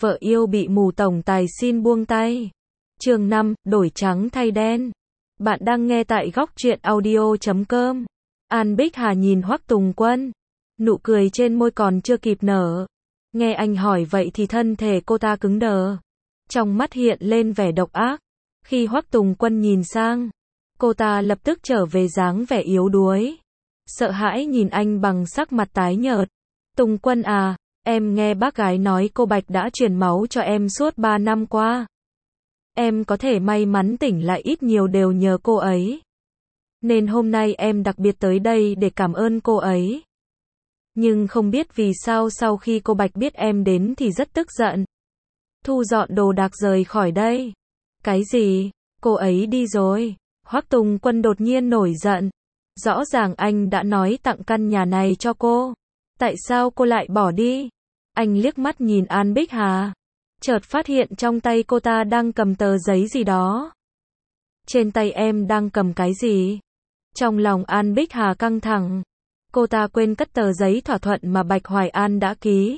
Vợ yêu bị mù tổng tài xin buông tay. Chương 5, đổi trắng thay đen. Bạn đang nghe tại góc truyện audio.com. An Bích Hà nhìn Hoắc Tùng Quân. Nụ cười trên môi còn chưa kịp nở. Nghe anh hỏi vậy thì thân thể cô ta cứng đờ. Trong mắt hiện lên vẻ độc ác. Khi Hoắc Tùng Quân nhìn sang, cô ta lập tức trở về dáng vẻ yếu đuối. Sợ hãi nhìn anh bằng sắc mặt tái nhợt. Tùng Quân à, em nghe bác gái nói cô Bạch đã truyền máu cho em suốt 3 năm qua. Em có thể may mắn tỉnh lại ít nhiều đều nhờ cô ấy. Nên hôm nay em đặc biệt tới đây để cảm ơn cô ấy. Nhưng không biết vì sao sau khi cô Bạch biết em đến thì rất tức giận. Thu dọn đồ đạc rời khỏi đây. Cái gì? Cô ấy đi rồi. Hoắc Tùng Quân đột nhiên nổi giận. Rõ ràng anh đã nói tặng căn nhà này cho cô. Tại sao cô lại bỏ đi? Anh liếc mắt nhìn An Bích Hà. Chợt phát hiện trong tay cô ta đang cầm tờ giấy gì đó. Trên tay em đang cầm cái gì? Trong lòng An Bích Hà căng thẳng. Cô ta quên cất tờ giấy thỏa thuận mà Bạch Hoài An đã ký.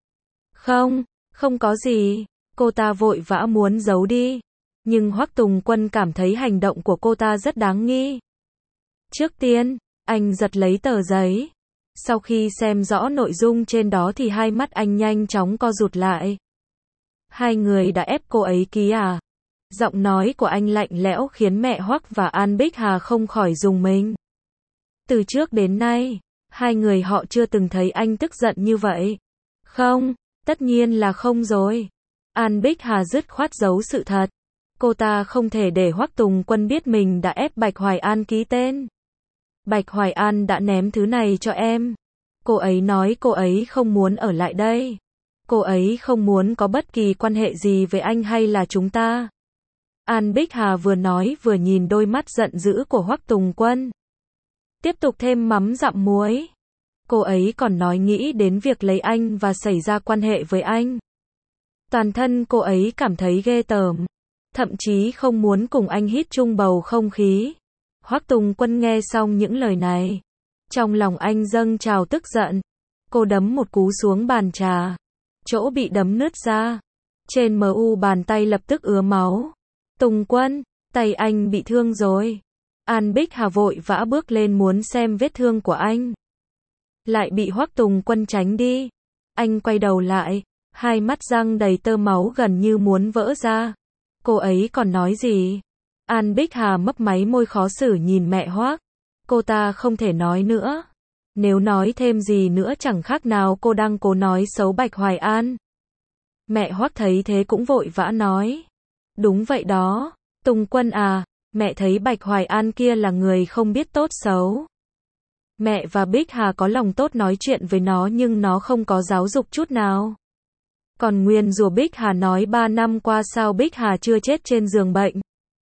Không có gì. Cô ta vội vã muốn giấu đi. Nhưng Hoắc Tùng Quân cảm thấy hành động của cô ta rất đáng nghi. Trước tiên, anh giật lấy tờ giấy. Sau khi xem rõ nội dung trên đó thì hai mắt anh nhanh chóng co rụt lại. Hai người đã ép cô ấy ký à? Giọng nói của anh lạnh lẽo khiến mẹ Hoắc và An Bích Hà không khỏi rùng mình. Từ trước đến nay, hai người họ chưa từng thấy anh tức giận như vậy. Không, tất nhiên là không rồi. An Bích Hà dứt khoát giấu sự thật. Cô ta không thể để Hoắc Tùng Quân biết mình đã ép Bạch Hoài An ký tên. Bạch Hoài An đã ném thứ này cho em. Cô ấy nói cô ấy không muốn ở lại đây. Cô ấy không muốn có bất kỳ quan hệ gì với anh hay là chúng ta. An Bích Hà vừa nói vừa nhìn đôi mắt giận dữ của Hoắc Tùng Quân. Tiếp tục thêm mắm dặm muối. Cô ấy còn nói nghĩ đến việc lấy anh và xảy ra quan hệ với anh. Toàn thân cô ấy cảm thấy ghê tởm. Thậm chí không muốn cùng anh hít chung bầu không khí. Hoắc Tùng Quân nghe xong những lời này. Trong lòng anh dâng trào tức giận. Cô đấm một cú xuống bàn trà. Chỗ bị đấm nứt ra. Trên mu bàn tay lập tức ứa máu. Tùng Quân, tay anh bị thương rồi. An Bích Hà vội vã bước lên muốn xem vết thương của anh. Lại bị Hoắc Tùng Quân tránh đi. Anh quay đầu lại. Hai mắt răng đầy tơ máu gần như muốn vỡ ra. Cô ấy còn nói gì? An Bích Hà mấp máy môi khó xử nhìn mẹ Hoắc. Cô ta không thể nói nữa. Nếu nói thêm gì nữa chẳng khác nào cô đang cố nói xấu Bạch Hoài An. Mẹ Hoắc thấy thế cũng vội vã nói. Đúng vậy đó, Tùng Quân à, mẹ thấy Bạch Hoài An kia là người không biết tốt xấu. Mẹ và Bích Hà có lòng tốt nói chuyện với nó nhưng nó không có giáo dục chút nào. Còn nguyền rủa Bích Hà nói 3 năm qua sao Bích Hà chưa chết trên giường bệnh.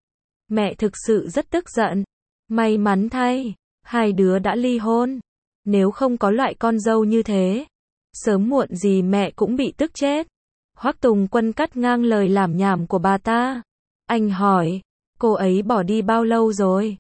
Mẹ thực sự rất tức giận. May mắn thay, hai đứa đã ly hôn. Nếu không có loại con dâu như thế, sớm muộn gì mẹ cũng bị tức chết. Hoắc Tùng Quân cắt ngang lời lảm nhảm của bà ta. Anh hỏi, cô ấy bỏ đi bao lâu rồi?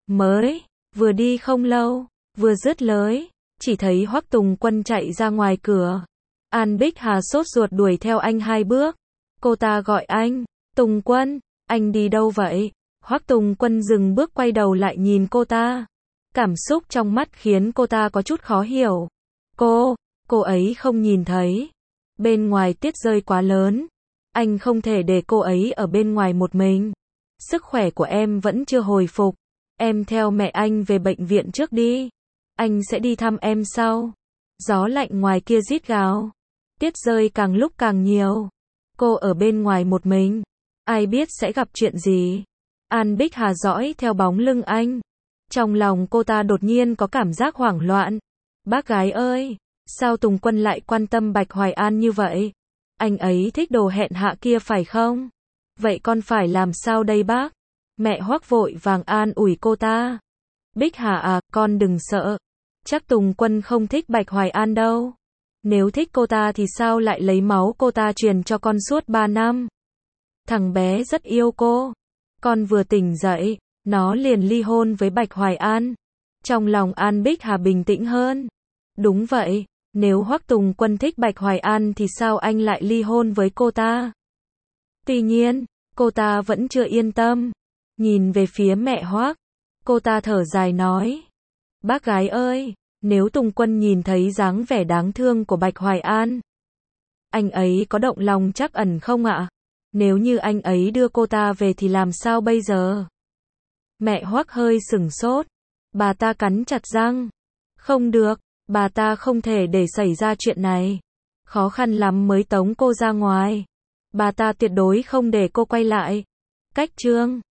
Vừa đi không lâu, vừa dứt lời, chỉ thấy Hoắc Tùng Quân chạy ra ngoài cửa. An Bích Hà sốt ruột đuổi theo anh 2 bước. Cô ta gọi anh, Tùng Quân, anh đi đâu vậy? Hoắc Tùng Quân dừng bước quay đầu lại nhìn cô ta. Cảm xúc trong mắt khiến cô ta có chút khó hiểu. Cô ấy không nhìn thấy. Bên ngoài tuyết rơi quá lớn. Anh không thể để cô ấy ở bên ngoài một mình. Sức khỏe của em vẫn chưa hồi phục. Em theo mẹ anh về bệnh viện trước đi. Anh sẽ đi thăm em sau. Gió lạnh ngoài kia rít gào. Tuyết rơi càng lúc càng nhiều. Cô ở bên ngoài một mình. Ai biết sẽ gặp chuyện gì. An Bích Hà dõi theo bóng lưng anh. Trong lòng cô ta đột nhiên có cảm giác hoảng loạn. Bác gái ơi, sao Tùng Quân lại quan tâm Bạch Hoài An như vậy? Anh ấy thích đồ hẹn hạ kia phải không? Vậy con phải làm sao đây bác? Mẹ Hoắc vội vàng an ủi cô ta. Bích Hà à, con đừng sợ. Chắc Tùng Quân không thích Bạch Hoài An đâu. Nếu thích cô ta thì sao lại lấy máu cô ta truyền cho con suốt 3 năm? Thằng bé rất yêu cô. Con vừa tỉnh dậy, nó liền ly hôn với Bạch Hoài An. Trong lòng An Bích Hà bình tĩnh hơn. Đúng vậy, Nếu Hoắc Tùng Quân thích Bạch Hoài An thì sao anh lại ly hôn với cô ta? Tuy nhiên, cô ta vẫn chưa yên tâm. Nhìn về phía mẹ Hoắc, cô ta thở dài nói. Bác gái ơi, nếu Tùng Quân nhìn thấy dáng vẻ đáng thương của Bạch Hoài An, anh ấy có động lòng trắc ẩn không ạ? Nếu như anh ấy đưa cô ta về thì làm sao bây giờ? Mẹ Hoắc hơi sửng sốt. Bà ta cắn chặt răng. Không được, bà ta không thể để xảy ra chuyện này. Khó khăn lắm mới tống cô ra ngoài. Bà ta tuyệt đối không để cô quay lại. Cách chương